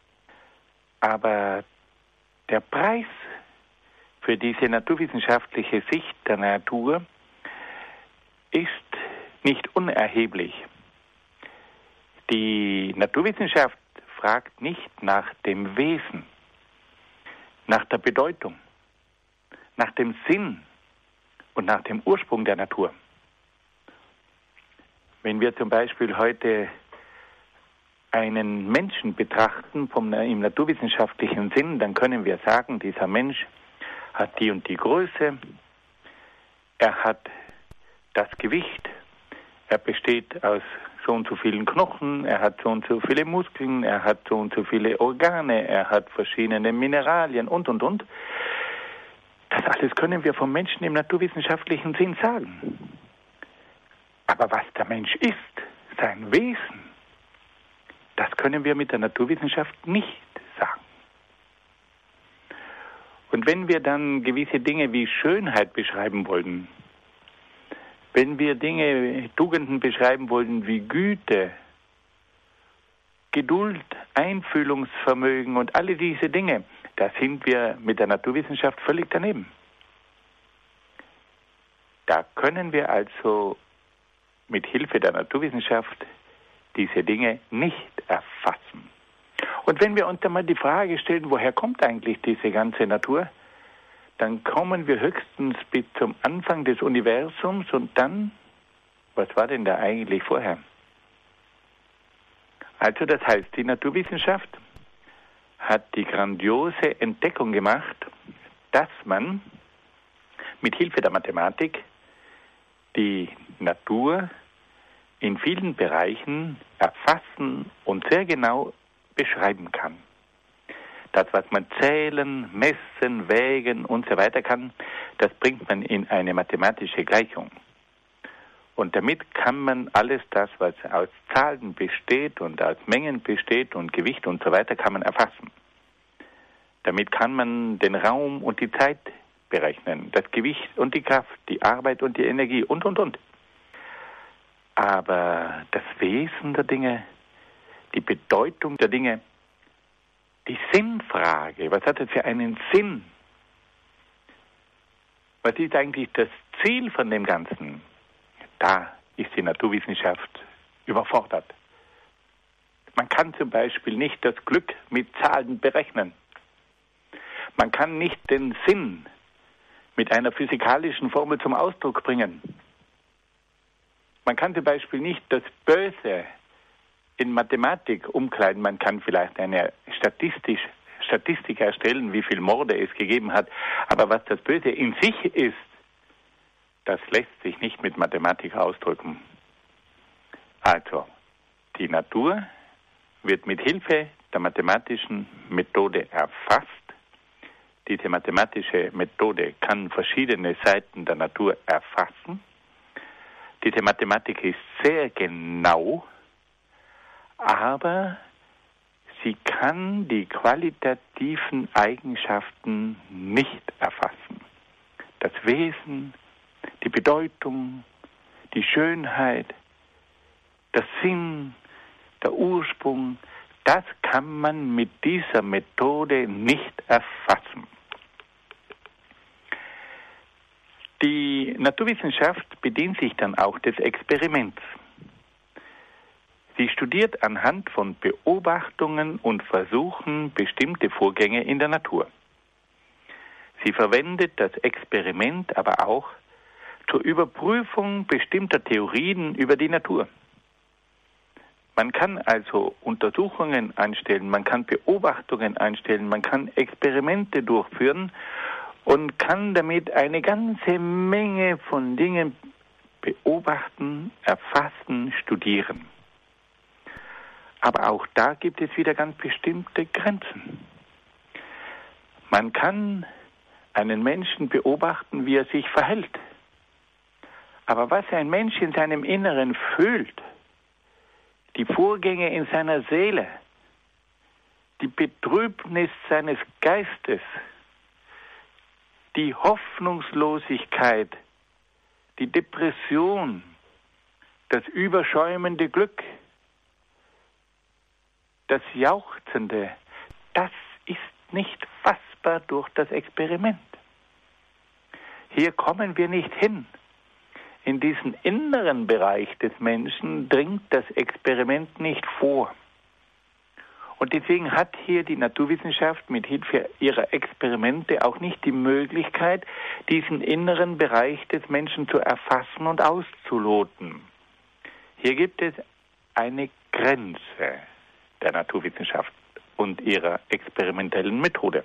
Aber der Preis für diese naturwissenschaftliche Sicht der Natur ist nicht unerheblich. Die Naturwissenschaft fragt nicht nach dem Wesen, nach der Bedeutung, nach dem Sinn und nach dem Ursprung der Natur. Wenn wir zum Beispiel heute einen Menschen betrachten im naturwissenschaftlichen Sinn, dann können wir sagen, dieser Mensch hat die und die Größe, er hat das Gewicht, er besteht aus so und so vielen Knochen, er hat so und so viele Muskeln, er hat so und so viele Organe, er hat verschiedene Mineralien und. Das alles können wir vom Menschen im naturwissenschaftlichen Sinn sagen. Aber was der Mensch ist, sein Wesen, das können wir mit der Naturwissenschaft nicht sagen. Und wenn wir dann gewisse Dinge wie Schönheit beschreiben wollen, wenn wir Tugenden beschreiben wollen wie Güte, Geduld, Einfühlungsvermögen und alle diese Dinge, da sind wir mit der Naturwissenschaft völlig daneben. Da können wir also mit Hilfe der Naturwissenschaft diese Dinge nicht erfassen. Und wenn wir uns dann mal die Frage stellen, woher kommt eigentlich diese ganze Natur, dann kommen wir höchstens bis zum Anfang des Universums und dann, was war denn da eigentlich vorher? Also das heißt, die Naturwissenschaft hat die grandiose Entdeckung gemacht, dass man mit Hilfe der Mathematik die Natur in vielen Bereichen erfassen und sehr genau beschreiben kann. Das, was man zählen, messen, wägen und so weiter kann, das bringt man in eine mathematische Gleichung. Und damit kann man alles das, was aus Zahlen besteht und aus Mengen besteht und Gewicht und so weiter, kann man erfassen. Damit kann man den Raum und die Zeit berechnen, das Gewicht und die Kraft, die Arbeit und die Energie und. Aber das Wesen der Dinge, die Bedeutung der Dinge, die Sinnfrage, was hat es für einen Sinn? Was ist eigentlich das Ziel von dem Ganzen? Da ist die Naturwissenschaft überfordert. Man kann zum Beispiel nicht das Glück mit Zahlen berechnen. Man kann nicht den Sinn mit einer physikalischen Formel zum Ausdruck bringen. Man kann zum Beispiel nicht das Böse in Mathematik umkleiden. Man kann vielleicht eine Statistik erstellen, wie viele Morde es gegeben hat. Aber was das Böse in sich ist, das lässt sich nicht mit Mathematik ausdrücken. Also, die Natur wird mit Hilfe der mathematischen Methode erfasst. Diese mathematische Methode kann verschiedene Seiten der Natur erfassen. Diese Mathematik ist sehr genau, aber sie kann die qualitativen Eigenschaften nicht erfassen. Das Wesen, die Bedeutung, die Schönheit, der Sinn, der Ursprung, das kann man mit dieser Methode nicht erfassen. Die Naturwissenschaft bedient sich dann auch des Experiments. Sie studiert anhand von Beobachtungen und Versuchen bestimmte Vorgänge in der Natur. Sie verwendet das Experiment aber auch zur Überprüfung bestimmter Theorien über die Natur. Man kann also Untersuchungen anstellen, man kann Beobachtungen anstellen, man kann Experimente durchführen und kann damit eine ganze Menge von Dingen beobachten, erfassen, studieren. Aber auch da gibt es wieder ganz bestimmte Grenzen. Man kann einen Menschen beobachten, wie er sich verhält. Aber was ein Mensch in seinem Inneren fühlt, die Vorgänge in seiner Seele, die Betrübnis seines Geistes, die Hoffnungslosigkeit, die Depression, das überschäumende Glück, das Jauchzende, das ist nicht fassbar durch das Experiment. Hier kommen wir nicht hin. In diesen inneren Bereich des Menschen dringt das Experiment nicht vor. Und deswegen hat hier die Naturwissenschaft mit Hilfe ihrer Experimente auch nicht die Möglichkeit, diesen inneren Bereich des Menschen zu erfassen und auszuloten. Hier gibt es eine Grenze der Naturwissenschaft und ihrer experimentellen Methode.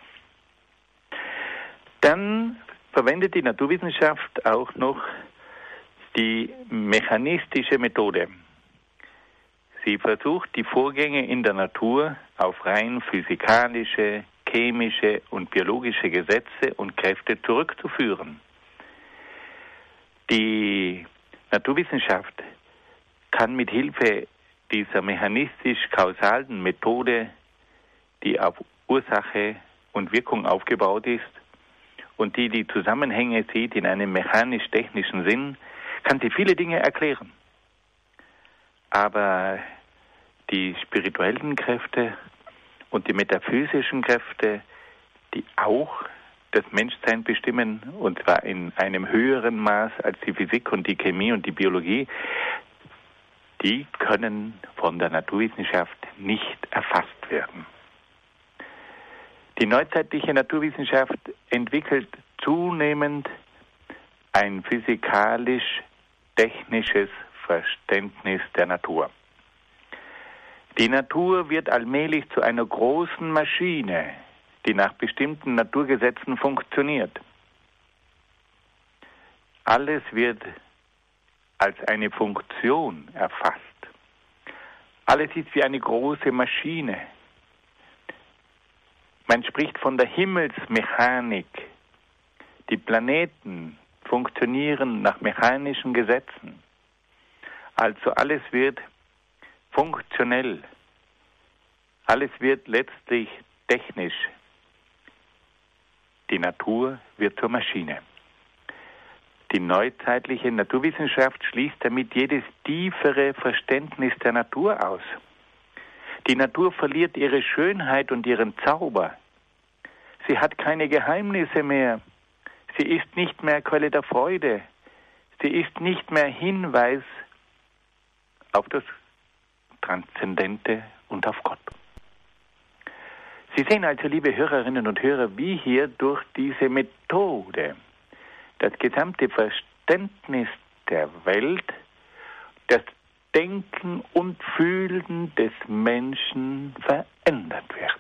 Dann verwendet die Naturwissenschaft auch noch die mechanistische Methode. Sie versucht, die Vorgänge in der Natur auf rein physikalische, chemische und biologische Gesetze und Kräfte zurückzuführen. Die Naturwissenschaft kann mit Hilfe dieser mechanistisch-kausalen Methode, die auf Ursache und Wirkung aufgebaut ist und die Zusammenhänge sieht in einem mechanisch-technischen Sinn, kann sie viele Dinge erklären. Aber die spirituellen Kräfte und die metaphysischen Kräfte, die auch das Menschsein bestimmen, und zwar in einem höheren Maß als die Physik und die Chemie und die Biologie, die können von der Naturwissenschaft nicht erfasst werden. Die neuzeitliche Naturwissenschaft entwickelt zunehmend ein physikalisch-technisches Verständnis der Natur. Die Natur wird allmählich zu einer großen Maschine, die nach bestimmten Naturgesetzen funktioniert. Alles wird als eine Funktion erfasst. Alles ist wie eine große Maschine. Man spricht von der Himmelsmechanik. Die Planeten funktionieren nach mechanischen Gesetzen. Also alles wird funktionell. Alles wird letztlich technisch. Die Natur wird zur Maschine. Die neuzeitliche Naturwissenschaft schließt damit jedes tiefere Verständnis der Natur aus. Die Natur verliert ihre Schönheit und ihren Zauber. Sie hat keine Geheimnisse mehr. Sie ist nicht mehr Quelle der Freude. Sie ist nicht mehr Hinweis auf das Transzendente und auf Gott. Sie sehen also, liebe Hörerinnen und Hörer, wie hier durch diese Methode das gesamte Verständnis der Welt, das Denken und Fühlen des Menschen verändert wird.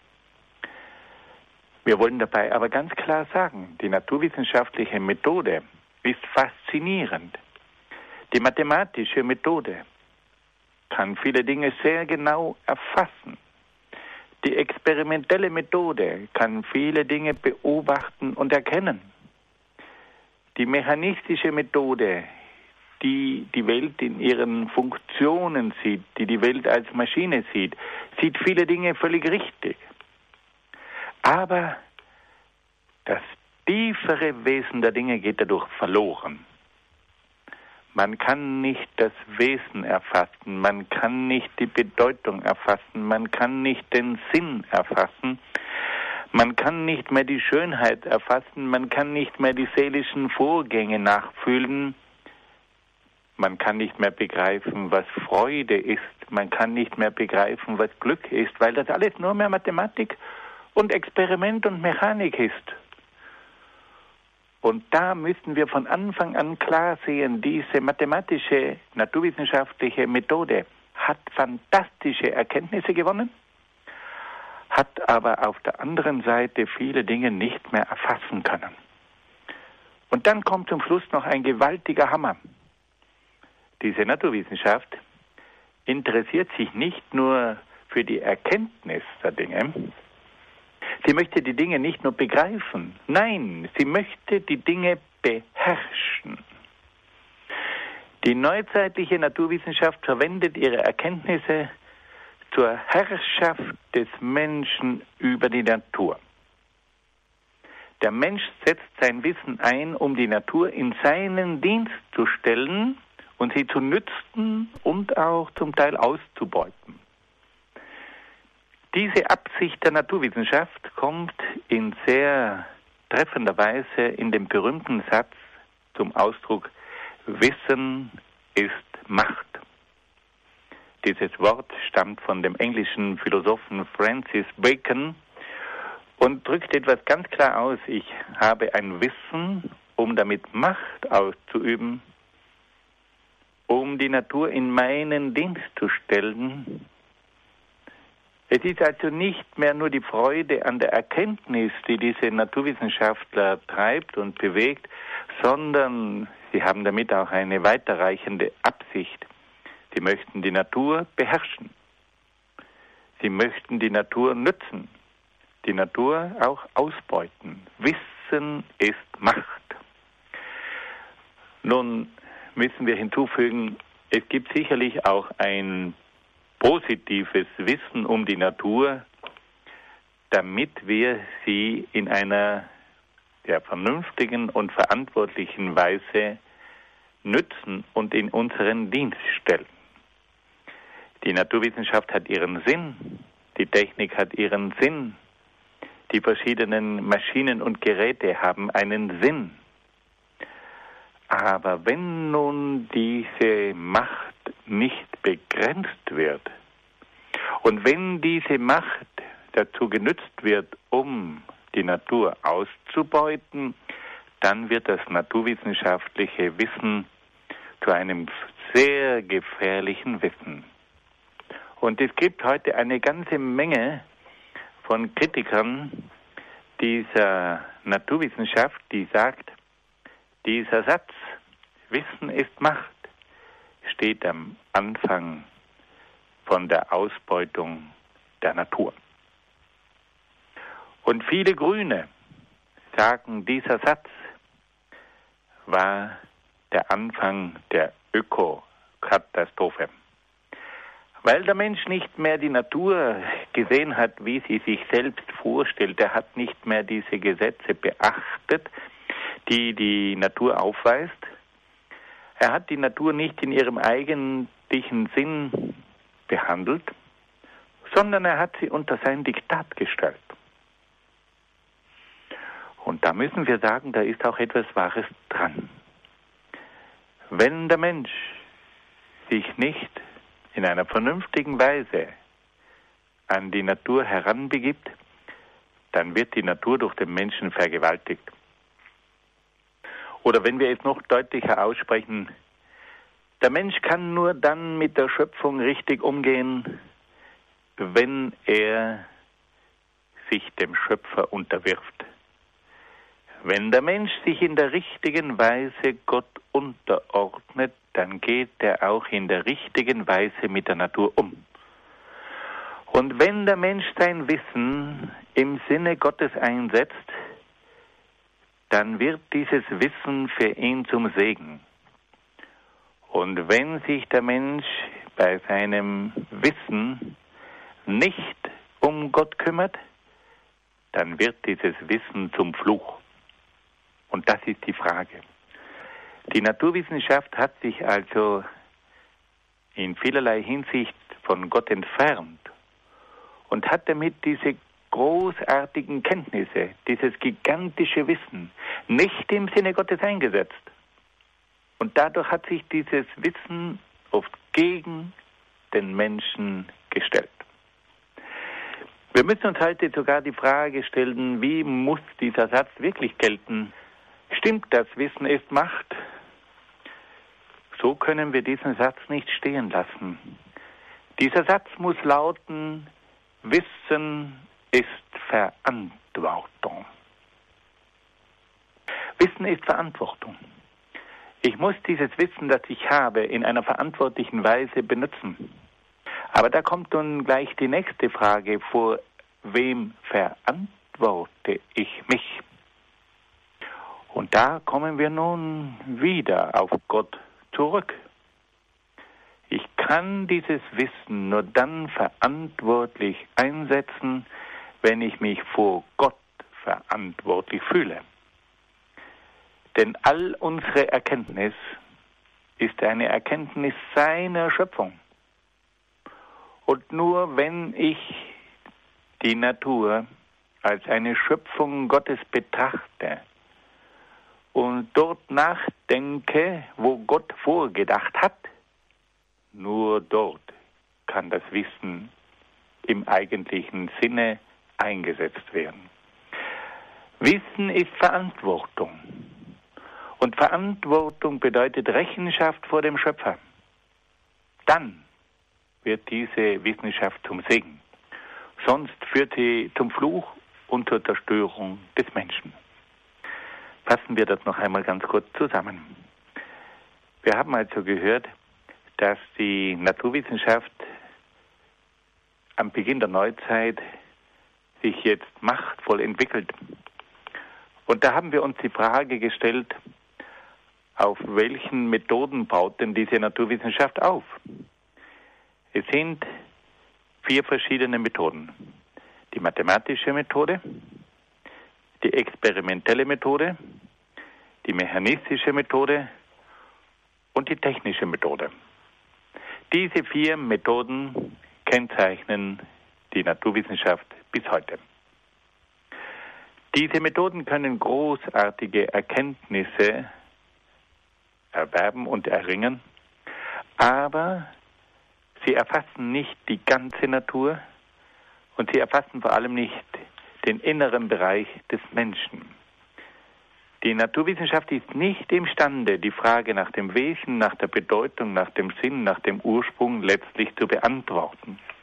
Wir wollen dabei aber ganz klar sagen, die naturwissenschaftliche Methode ist faszinierend. Die mathematische Methode kann viele Dinge sehr genau erfassen. Die experimentelle Methode kann viele Dinge beobachten und erkennen. Die mechanistische Methode, die die Welt in ihren Funktionen sieht, die die Welt als Maschine sieht, sieht viele Dinge völlig richtig. Aber das tiefere Wesen der Dinge geht dadurch verloren. Man kann nicht das Wesen erfassen, man kann nicht die Bedeutung erfassen, man kann nicht den Sinn erfassen, man kann nicht mehr die Schönheit erfassen, man kann nicht mehr die seelischen Vorgänge nachfühlen, man kann nicht mehr begreifen, was Freude ist, man kann nicht mehr begreifen, was Glück ist, weil das alles nur mehr Mathematik und Experiment und Mechanik ist. Und da müssen wir von Anfang an klar sehen, diese mathematische, naturwissenschaftliche Methode hat fantastische Erkenntnisse gewonnen, hat aber auf der anderen Seite viele Dinge nicht mehr erfassen können. Und dann kommt zum Schluss noch ein gewaltiger Hammer. Diese Naturwissenschaft interessiert sich nicht nur für die Erkenntnis der Dinge. Sie möchte die Dinge nicht nur begreifen. Nein, sie möchte die Dinge beherrschen. Die neuzeitliche Naturwissenschaft verwendet ihre Erkenntnisse zur Herrschaft des Menschen über die Natur. Der Mensch setzt sein Wissen ein, um die Natur in seinen Dienst zu stellen und sie zu nützen und auch zum Teil auszubeuten. Diese Absicht der Naturwissenschaft kommt in sehr treffender Weise in dem berühmten Satz zum Ausdruck: Wissen ist Macht. Dieses Wort stammt von dem englischen Philosophen Francis Bacon und drückt etwas ganz klar aus: Ich habe ein Wissen, um damit Macht auszuüben, um die Natur in meinen Dienst zu stellen. Es ist also nicht mehr nur die Freude an der Erkenntnis, die diese Naturwissenschaftler treibt und bewegt, sondern sie haben damit auch eine weiterreichende Absicht. Sie möchten die Natur beherrschen. Sie möchten die Natur nützen, die Natur auch ausbeuten. Wissen ist Macht. Nun müssen wir hinzufügen, es gibt sicherlich auch ein positives Wissen um die Natur, damit wir sie in einer sehr vernünftigen und verantwortlichen Weise nützen und in unseren Dienst stellen. Die Naturwissenschaft hat ihren Sinn, die Technik hat ihren Sinn, die verschiedenen Maschinen und Geräte haben einen Sinn. Aber wenn nun diese Macht nicht begrenzt wird und wenn diese Macht dazu genutzt wird, um die Natur auszubeuten, dann wird das naturwissenschaftliche Wissen zu einem sehr gefährlichen Wissen. Und es gibt heute eine ganze Menge von Kritikern dieser Naturwissenschaft, die sagt, dieser Satz, Wissen ist Macht, steht am Anfang von der Ausbeutung der Natur. Und viele Grüne sagen, dieser Satz war der Anfang der Ökokatastrophe. Weil der Mensch nicht mehr die Natur gesehen hat, wie sie sich selbst vorstellt, er hat nicht mehr diese Gesetze beachtet, die die Natur aufweist. Er hat die Natur nicht in ihrem eigentlichen Sinn behandelt, sondern er hat sie unter sein Diktat gestellt. Und da müssen wir sagen, da ist auch etwas Wahres dran. Wenn der Mensch sich nicht in einer vernünftigen Weise an die Natur heranbegibt, dann wird die Natur durch den Menschen vergewaltigt. Oder wenn wir es noch deutlicher aussprechen, der Mensch kann nur dann mit der Schöpfung richtig umgehen, wenn er sich dem Schöpfer unterwirft. Wenn der Mensch sich in der richtigen Weise Gott unterordnet, dann geht er auch in der richtigen Weise mit der Natur um. Und wenn der Mensch sein Wissen im Sinne Gottes einsetzt, dann wird dieses Wissen für ihn zum Segen. Und wenn sich der Mensch bei seinem Wissen nicht um Gott kümmert, dann wird dieses Wissen zum Fluch. Und das ist die Frage. Die Naturwissenschaft hat sich also in vielerlei Hinsicht von Gott entfernt und hat damit diese großartigen Kenntnisse, dieses gigantische Wissen nicht im Sinne Gottes eingesetzt. Und dadurch hat sich dieses Wissen oft gegen den Menschen gestellt. Wir müssen uns heute sogar die Frage stellen, wie muss dieser Satz wirklich gelten? Stimmt das, Wissen ist Macht? So können wir diesen Satz nicht stehen lassen. Dieser Satz muss lauten, Wissen ist Verantwortung. Wissen ist Verantwortung. Ich muss dieses Wissen, das ich habe, in einer verantwortlichen Weise benutzen. Aber da kommt nun gleich die nächste Frage, vor wem verantworte ich mich? Und da kommen wir nun wieder auf Gott zurück. Ich kann dieses Wissen nur dann verantwortlich einsetzen, wenn ich mich vor Gott verantwortlich fühle. Denn all unsere Erkenntnis ist eine Erkenntnis seiner Schöpfung. Und nur wenn ich die Natur als eine Schöpfung Gottes betrachte und dort nachdenke, wo Gott vorgedacht hat, nur dort kann das Wissen im eigentlichen Sinne eingesetzt werden. Wissen ist Verantwortung. Und Verantwortung bedeutet Rechenschaft vor dem Schöpfer. Dann wird diese Wissenschaft zum Segen. Sonst führt sie zum Fluch und zur Zerstörung des Menschen. Fassen wir das noch einmal ganz kurz zusammen. Wir haben also gehört, dass die Naturwissenschaft am Beginn der Neuzeit sich jetzt machtvoll entwickelt. Und da haben wir uns die Frage gestellt, auf welchen Methoden baut denn diese Naturwissenschaft auf? Es sind 4 verschiedene Methoden. Die mathematische Methode, die experimentelle Methode, die mechanistische Methode und die technische Methode. Diese 4 Methoden kennzeichnen die Naturwissenschaft bis heute. Diese Methoden können großartige Erkenntnisse erwerben und erringen, aber sie erfassen nicht die ganze Natur und sie erfassen vor allem nicht den inneren Bereich des Menschen. Die Naturwissenschaft ist nicht imstande, die Frage nach dem Wesen, nach der Bedeutung, nach dem Sinn, nach dem Ursprung letztlich zu beantworten.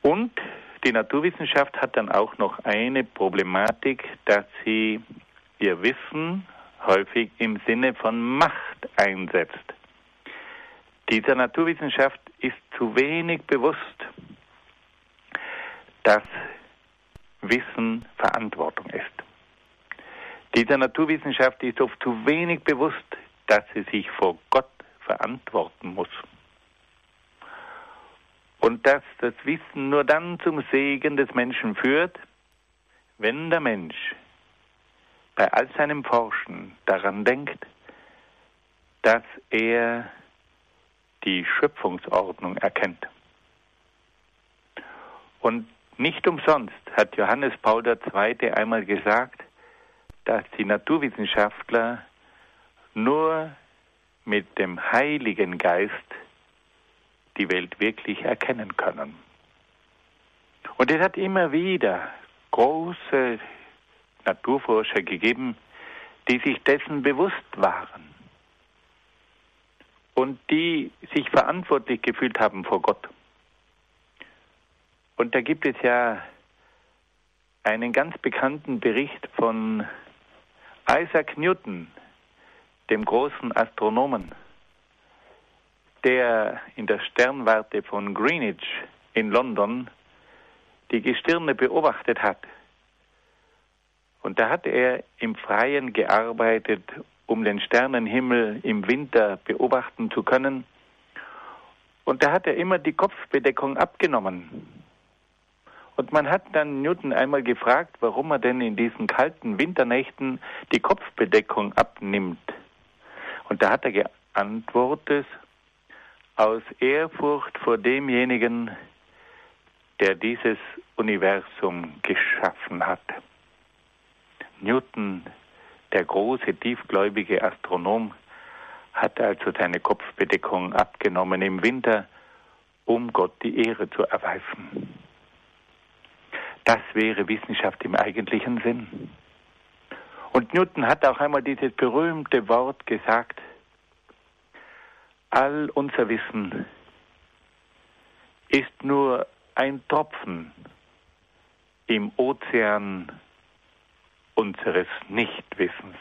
Und die Naturwissenschaft hat dann auch noch eine Problematik, dass sie ihr Wissen häufig im Sinne von Macht einsetzt. Dieser Naturwissenschaft ist zu wenig bewusst, dass Wissen Verantwortung ist. Dieser Naturwissenschaft ist oft zu wenig bewusst, dass sie sich vor Gott verantworten muss. Und dass das Wissen nur dann zum Segen des Menschen führt, wenn der Mensch bei all seinem Forschen daran denkt, dass er die Schöpfungsordnung erkennt. Und nicht umsonst hat Johannes Paul II. Einmal gesagt, dass die Naturwissenschaftler nur mit dem Heiligen Geist die Welt wirklich erkennen können. Und es hat immer wieder große Naturforscher gegeben, die sich dessen bewusst waren und die sich verantwortlich gefühlt haben vor Gott. Und da gibt es ja einen ganz bekannten Bericht von Isaac Newton, dem großen Astronomen, der in der Sternwarte von Greenwich in London die Gestirne beobachtet hat. Und da hat er im Freien gearbeitet, um den Sternenhimmel im Winter beobachten zu können. Und da hat er immer die Kopfbedeckung abgenommen. Und man hat dann Newton einmal gefragt, warum er denn in diesen kalten Winternächten die Kopfbedeckung abnimmt. Und da hat er geantwortet, aus Ehrfurcht vor demjenigen, der dieses Universum geschaffen hat. Newton, der große, tiefgläubige Astronom, hat also seine Kopfbedeckung abgenommen im Winter, um Gott die Ehre zu erweisen. Das wäre Wissenschaft im eigentlichen Sinn. Und Newton hat auch einmal dieses berühmte Wort gesagt: All unser Wissen ist nur ein Tropfen im Ozean unseres Nichtwissens.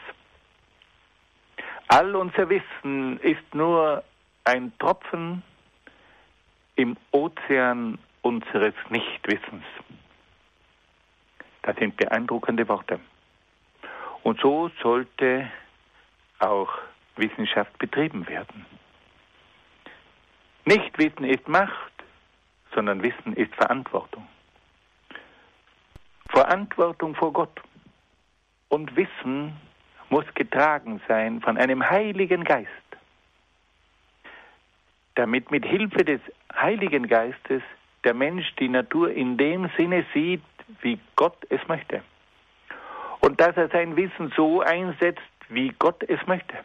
All unser Wissen ist nur ein Tropfen im Ozean unseres Nichtwissens. Das sind beeindruckende Worte. Und so sollte auch Wissenschaft betrieben werden. Nicht Wissen ist Macht, sondern Wissen ist Verantwortung. Verantwortung vor Gott. Und Wissen muss getragen sein von einem Heiligen Geist, damit mit Hilfe des Heiligen Geistes der Mensch die Natur in dem Sinne sieht, wie Gott es möchte. Und dass er sein Wissen so einsetzt, wie Gott es möchte.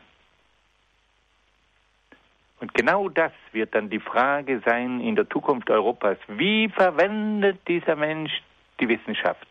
Und genau das wird dann die Frage sein in der Zukunft Europas. Wie verwendet dieser Mensch die Wissenschaft?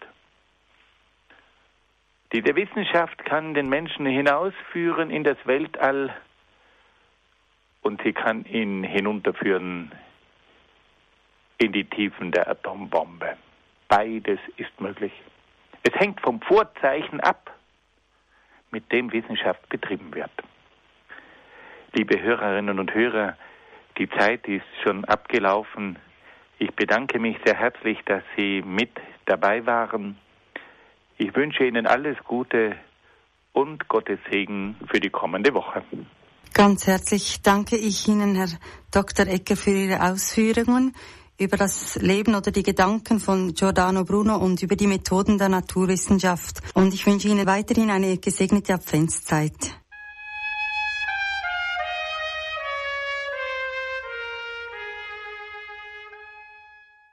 Diese Wissenschaft kann den Menschen hinausführen in das Weltall und sie kann ihn hinunterführen in die Tiefen der Atombombe. Beides ist möglich. Es hängt vom Vorzeichen ab, mit dem Wissenschaft betrieben wird. Liebe Hörerinnen und Hörer, die Zeit ist schon abgelaufen. Ich bedanke mich sehr herzlich, dass Sie mit dabei waren. Ich wünsche Ihnen alles Gute und Gottes Segen für die kommende Woche. Ganz herzlich danke ich Ihnen, Herr Dr. Egger, für Ihre Ausführungen über das Leben oder die Gedanken von Giordano Bruno und über die Methoden der Naturwissenschaft. Und ich wünsche Ihnen weiterhin eine gesegnete Adventszeit.